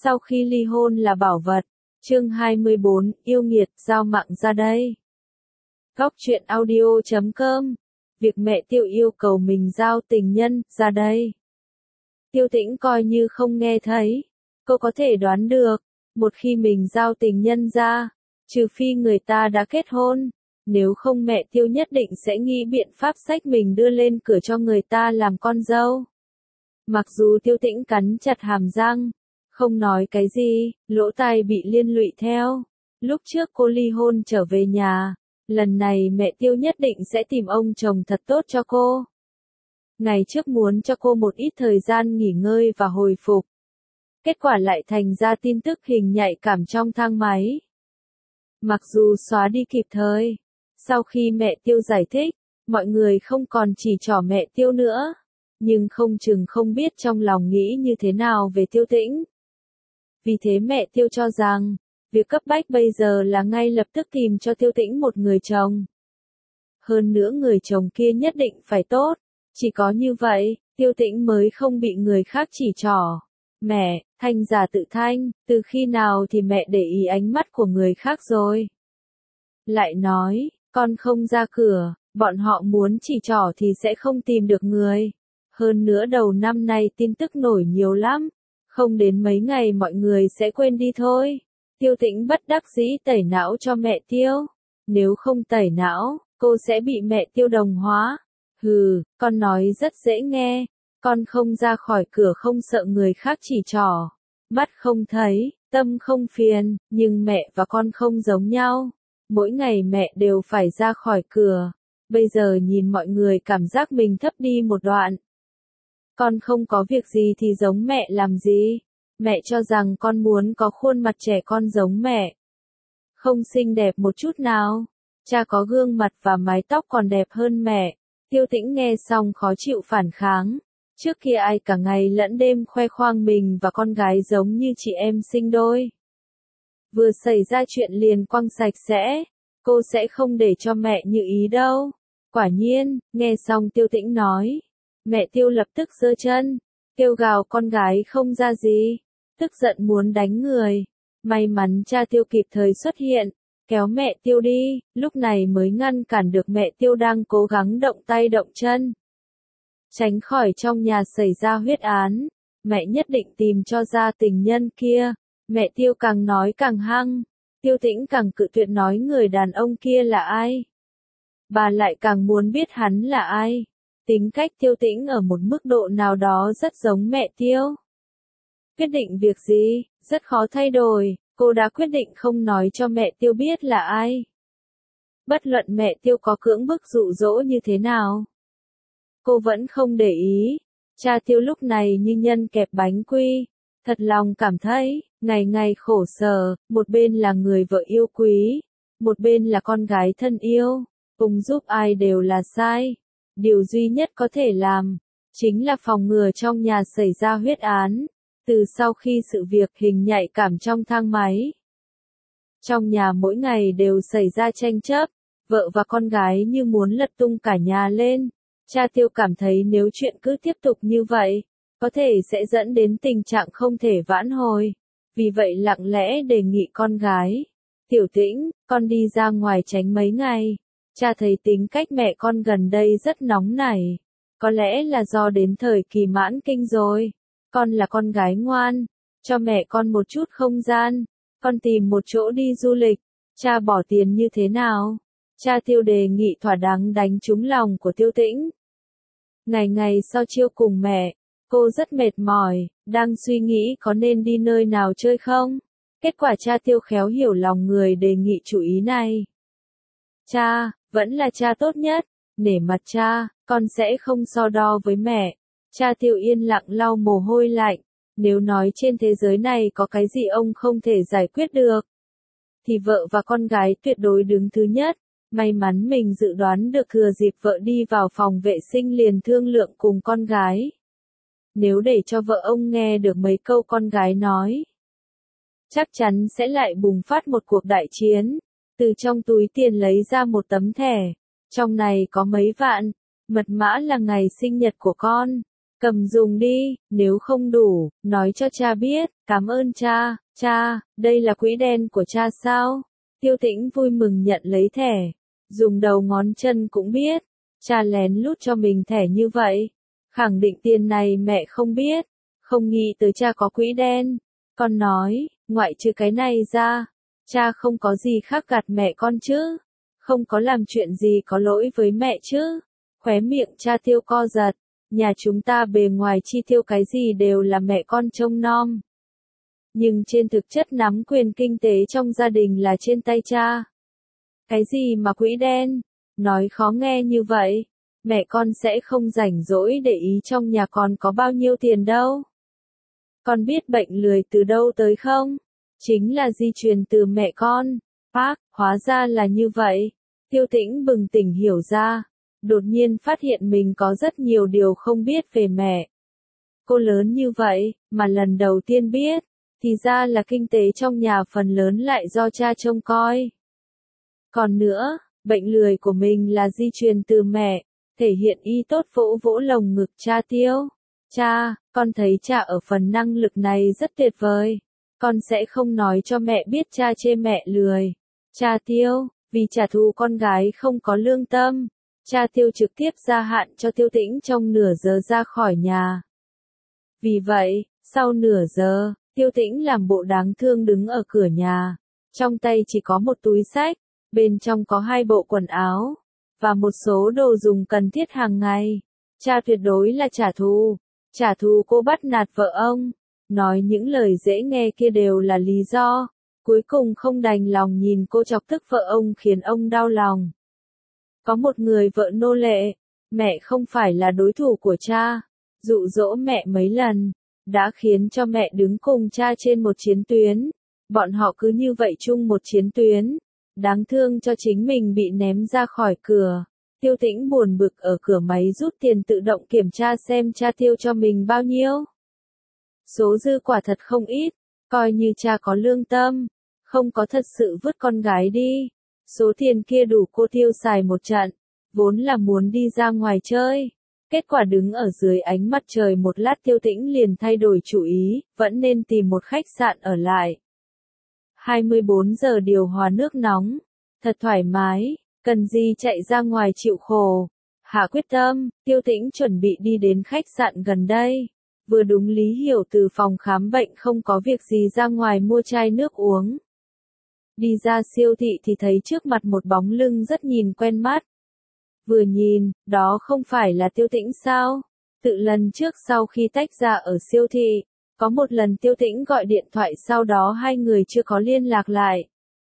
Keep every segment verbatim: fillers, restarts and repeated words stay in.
Sau khi ly hôn là bảo vật. Chương hai mươi bốn, yêu nghiệt, giao mạng ra đây. Góc truyện audio chấm com. Việc mẹ Tiêu yêu cầu mình giao tình nhân, ra đây. Tiêu Tĩnh coi như không nghe thấy. Cô có thể đoán được, một khi mình giao tình nhân ra, trừ phi người ta đã kết hôn, nếu không mẹ Tiêu nhất định sẽ nghĩ biện pháp xách mình đưa lên cửa cho người ta làm con dâu. Mặc dù Tiêu Tĩnh cắn chặt hàm răng, không nói cái gì, lỗ tai bị liên lụy theo. Lúc trước cô ly hôn trở về nhà, lần này mẹ Tiêu nhất định sẽ tìm ông chồng thật tốt cho cô. Ngày trước muốn cho cô một ít thời gian nghỉ ngơi và hồi phục. Kết quả lại thành ra tin tức hình nhạy cảm trong thang máy. Mặc dù xóa đi kịp thời, sau khi mẹ Tiêu giải thích, mọi người không còn chỉ trỏ mẹ Tiêu nữa, nhưng không chừng không biết trong lòng nghĩ như thế nào về Tiêu Tĩnh. Vì thế mẹ Tiêu cho rằng, việc cấp bách bây giờ là ngay lập tức tìm cho Tiêu Tĩnh một người chồng. Hơn nữa người chồng kia nhất định phải tốt, chỉ có như vậy, Tiêu Tĩnh mới không bị người khác chỉ trỏ. Mẹ, Thanh giả tự thanh, từ khi nào thì mẹ để ý ánh mắt của người khác rồi? Lại nói, con không ra cửa, bọn họ muốn chỉ trỏ thì sẽ không tìm được người. Hơn nữa đầu năm nay tin tức nổi nhiều lắm, không đến mấy ngày mọi người sẽ quên đi thôi. Tiêu Tĩnh bất đắc dĩ tẩy não cho mẹ Tiêu. Nếu không tẩy não, cô sẽ bị mẹ Tiêu đồng hóa. Hừ, con nói rất dễ nghe. Con không ra khỏi cửa không sợ người khác chỉ trỏ. Mắt không thấy, tâm không phiền, nhưng mẹ và con không giống nhau. Mỗi ngày mẹ đều phải ra khỏi cửa. Bây giờ nhìn mọi người cảm giác mình thấp đi một đoạn. Con không có việc gì thì giống mẹ làm gì? Mẹ cho rằng con muốn có khuôn mặt trẻ con giống mẹ. Không xinh đẹp một chút nào. Cha có gương mặt và mái tóc còn đẹp hơn mẹ. Tiêu Tĩnh nghe xong khó chịu phản kháng. Trước kia ai cả ngày lẫn đêm khoe khoang mình và con gái giống như chị em sinh đôi. Vừa xảy ra chuyện liền quăng sạch sẽ. Cô sẽ không để cho mẹ như ý đâu. Quả nhiên, nghe xong Tiêu Tĩnh nói. Mẹ Tiêu lập tức giơ chân, kêu gào con gái không ra gì, tức giận muốn đánh người. May mắn cha Tiêu kịp thời xuất hiện, kéo mẹ Tiêu đi, lúc này mới ngăn cản được mẹ Tiêu đang cố gắng động tay động chân. Tránh khỏi trong nhà xảy ra huyết án, mẹ nhất định tìm cho ra tình nhân kia. Mẹ Tiêu càng nói càng hăng, Tiêu Tĩnh càng cự tuyệt nói người đàn ông kia là ai. Bà lại càng muốn biết hắn là ai. Tính cách Tiêu Tĩnh ở một mức độ nào đó rất giống mẹ Tiêu. Quyết định việc gì, rất khó thay đổi, cô đã quyết định không nói cho mẹ Tiêu biết là ai. Bất luận mẹ Tiêu có cưỡng bức dụ dỗ như thế nào, cô vẫn không để ý. Cha Tiêu lúc này như nhân kẹp bánh quy, thật lòng cảm thấy, ngày ngày khổ sở, một bên là người vợ yêu quý, một bên là con gái thân yêu, cùng giúp ai đều là sai. Điều duy nhất có thể làm, chính là phòng ngừa trong nhà xảy ra huyết án, từ sau khi sự việc hình nhạy cảm trong thang máy. Trong nhà mỗi ngày đều xảy ra tranh chấp, vợ và con gái như muốn lật tung cả nhà lên. Cha Tiêu cảm thấy nếu chuyện cứ tiếp tục như vậy, có thể sẽ dẫn đến tình trạng không thể vãn hồi. Vì vậy lặng lẽ đề nghị con gái, Tiểu Tĩnh, con đi ra ngoài tránh mấy ngày. Cha thấy tính cách mẹ con gần đây rất nóng nảy. Có lẽ là do đến thời kỳ mãn kinh rồi. Con là con gái ngoan. Cho mẹ con một chút không gian. Con tìm một chỗ đi du lịch. Cha bỏ tiền như thế nào? Cha Tiêu đề nghị thỏa đáng đánh trúng lòng của Tiêu Tĩnh. Ngày ngày sau chiêu cùng mẹ, cô rất mệt mỏi, đang suy nghĩ có nên đi nơi nào chơi không? Kết quả cha Tiêu khéo hiểu lòng người đề nghị chủ ý này. Cha, vẫn là cha tốt nhất, nể mặt cha, con sẽ không so đo với mẹ. Cha Tiêu yên lặng lau mồ hôi lạnh, nếu nói trên thế giới này có cái gì ông không thể giải quyết được, thì vợ và con gái tuyệt đối đứng thứ nhất. May mắn mình dự đoán được thừa dịp vợ đi vào phòng vệ sinh liền thương lượng cùng con gái. Nếu để cho vợ ông nghe được mấy câu con gái nói, chắc chắn sẽ lại bùng phát một cuộc đại chiến. Từ trong túi tiền lấy ra một tấm thẻ, trong này có mấy vạn, mật mã là ngày sinh nhật của con, Cầm dùng đi, nếu không đủ, nói cho cha biết, cảm ơn cha, cha, đây là quỹ đen của cha sao? Tiêu Tĩnh vui mừng nhận lấy thẻ, dùng đầu ngón chân cũng biết, cha lén lút cho mình thẻ như vậy, khẳng định tiền này mẹ không biết, không nghĩ tới cha có quỹ đen. Con nói, ngoại trừ cái này ra, cha không có gì khác gạt mẹ con chứ, không có làm chuyện gì có lỗi với mẹ chứ. Khóe miệng cha Tiêu co giật, nhà chúng ta bề ngoài chi tiêu cái gì đều là mẹ con trông nom. Nhưng trên thực chất nắm quyền kinh tế trong gia đình là trên tay cha. Cái gì mà quỹ đen? Nói khó nghe như vậy, mẹ con sẽ không rảnh rỗi để ý trong nhà con có bao nhiêu tiền đâu. Con biết bệnh lười từ đâu tới không? Chính là di truyền từ mẹ con. Bác, hóa ra là như vậy. Tiêu Tĩnh bừng tỉnh hiểu ra, đột nhiên phát hiện mình có rất nhiều điều không biết về mẹ. Cô lớn như vậy, mà lần đầu tiên biết, thì ra là kinh tế trong nhà phần lớn lại do cha trông coi. Còn nữa, bệnh lười của mình là di truyền từ mẹ, thể hiện y tốt vỗ vỗ lồng ngực cha Tiêu. Cha, con thấy cha ở phần năng lực này rất tuyệt vời. Con sẽ không nói cho mẹ biết cha chê mẹ lười. Cha Tiêu, vì trả thù con gái không có lương tâm, cha Tiêu trực tiếp gia hạn cho Tiêu Tĩnh trong nửa giờ ra khỏi nhà. Vì vậy, sau nửa giờ, Tiêu Tĩnh làm bộ đáng thương đứng ở cửa nhà, trong tay chỉ có một túi xách, bên trong có hai bộ quần áo, và một số đồ dùng cần thiết hàng ngày. Cha tuyệt đối là trả thù, trả thù cô bắt nạt vợ ông, nói những lời dễ nghe kia đều là lý do, cuối cùng không đành lòng nhìn cô chọc tức vợ ông khiến ông đau lòng. Có một người vợ nô lệ, mẹ không phải là đối thủ của cha, dụ dỗ mẹ mấy lần, đã khiến cho mẹ đứng cùng cha trên một chiến tuyến, bọn họ cứ như vậy chung một chiến tuyến, đáng thương cho chính mình bị ném ra khỏi cửa. Tiêu Tĩnh buồn bực ở cửa máy rút tiền tự động kiểm tra xem cha tiêu cho mình bao nhiêu. Số dư quả thật không ít, coi như cha có lương tâm, không có thật sự vứt con gái đi. Số tiền kia đủ cô tiêu xài một trận, vốn là muốn đi ra ngoài chơi. Kết quả đứng ở dưới ánh mặt trời một lát Tiêu Tĩnh liền thay đổi chủ ý, vẫn nên tìm một khách sạn ở lại. hai mươi bốn giờ điều hòa nước nóng, thật thoải mái, cần gì chạy ra ngoài chịu khổ. Hạ quyết tâm, Tiêu Tĩnh chuẩn bị đi đến khách sạn gần đây. Vừa đúng Lý Hiểu từ phòng khám bệnh không có việc gì ra ngoài mua chai nước uống. Đi ra siêu thị thì thấy trước mặt một bóng lưng rất nhìn quen mắt. Vừa nhìn, đó không phải là Tiêu Tĩnh sao? Tự lần trước sau khi tách ra ở siêu thị, có một lần Tiêu Tĩnh gọi điện thoại sau đó hai người chưa có liên lạc lại.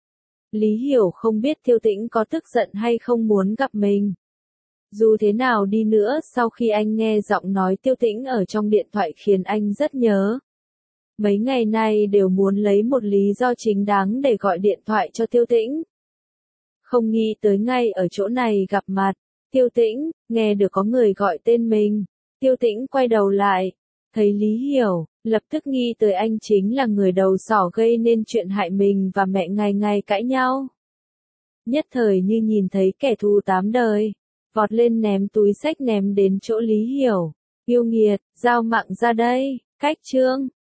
Lý Hiểu không biết Tiêu Tĩnh có tức giận hay không muốn gặp mình. Dù thế nào đi nữa sau khi anh nghe giọng nói Tiêu Tĩnh ở trong điện thoại khiến anh rất nhớ. Mấy ngày nay đều muốn lấy một lý do chính đáng để gọi điện thoại cho Tiêu Tĩnh. Không nghĩ tới ngay ở chỗ này gặp mặt, Tiêu Tĩnh, nghe được có người gọi tên mình. Tiêu Tĩnh quay đầu lại, thấy Lý Hiểu, lập tức nghĩ tới anh chính là người đầu sỏ gây nên chuyện hại mình và mẹ ngày ngày cãi nhau. Nhất thời như nhìn thấy kẻ thù tám đời, vọt lên ném túi xách ném đến chỗ Lý Hiểu. Yêu nghiệt, giao mạng ra đây, cách chương.